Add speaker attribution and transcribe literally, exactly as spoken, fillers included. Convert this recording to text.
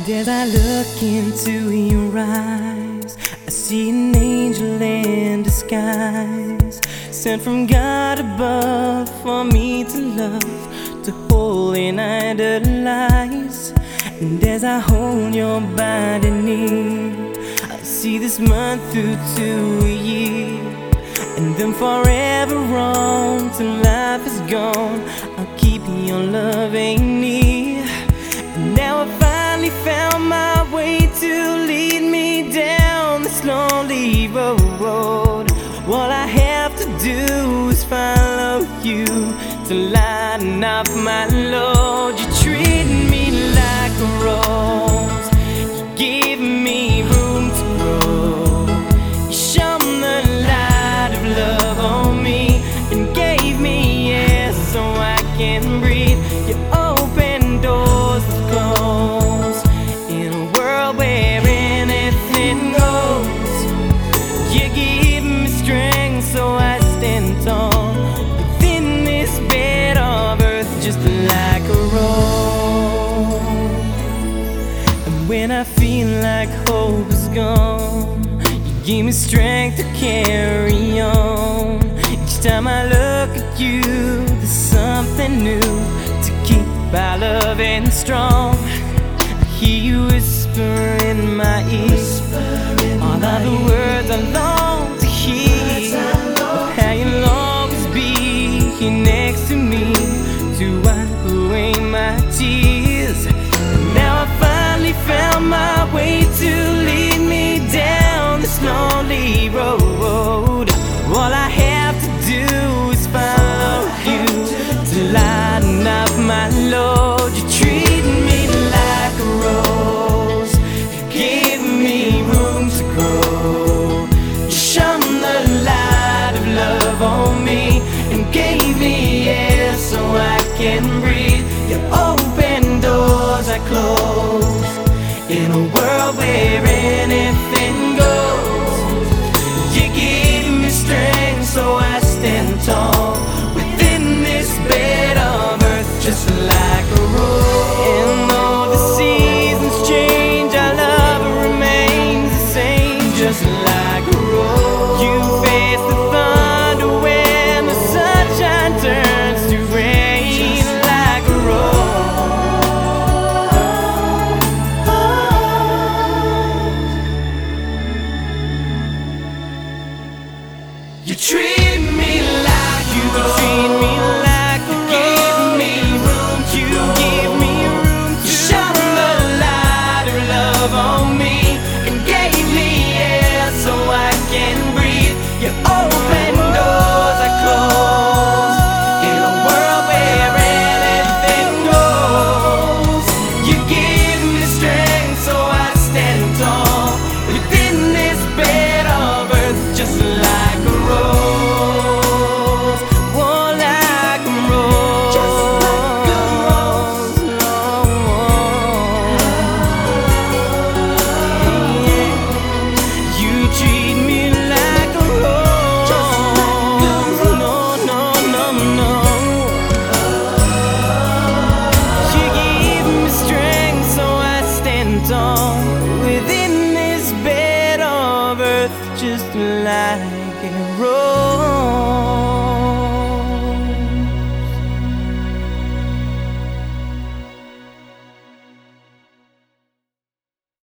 Speaker 1: As I look into your eyes, I see an angel in disguise, sent from God above for me to love, to hold and idolize. And as I hold your body near, I see this month through to a year, and then forever on till life is gone, I'll keep your loving near. And now I finally found my way to lead me down this lonely road. All I have to do is follow you to lighten up my load. You treat me like a rose, you give me room to grow. You shone the light of love on me and gave me air so I can breathe. You open doors that close in a world where anything goes. You give me strength so I stand tall within this bed of earth, just like a rose. And when I feel like hope is gone, you give me strength to carry on. Each time I look at you, there's something new to keep our loving strong. I hear you whisper in my ear all of the words I long to hear, of how you'll always be here next to me to wipe away my tears. And now I finally found my way to lead me down this lonely road. All I have to do is follow you to lighten up my load. You treat me like a rose, you give me room to grow. You shone the light of love on me and gave me air so I can breathe. You open doors I close in a world where anything goes. You give me strength so I stand tall within this bed of earth, just like a rose. And though the seasons change, our love remains the same, just like a rose. You face the thunder when the sunshine turns to rain, like a rose. You treat me like you treat me like a rose. Give me room, you give me room to shine the light of love on me and gave me air so I can breathe. You open doors I close in a world where anything goes. You give me strength so I stand tall within this bed of earth, just like a rose. Oh, like a rose, just like a rose. Yeah. You treat me like a rose, just like a rose. No, no, no, no. You give me strength so I stand tall within this bed of earth, just like a rose.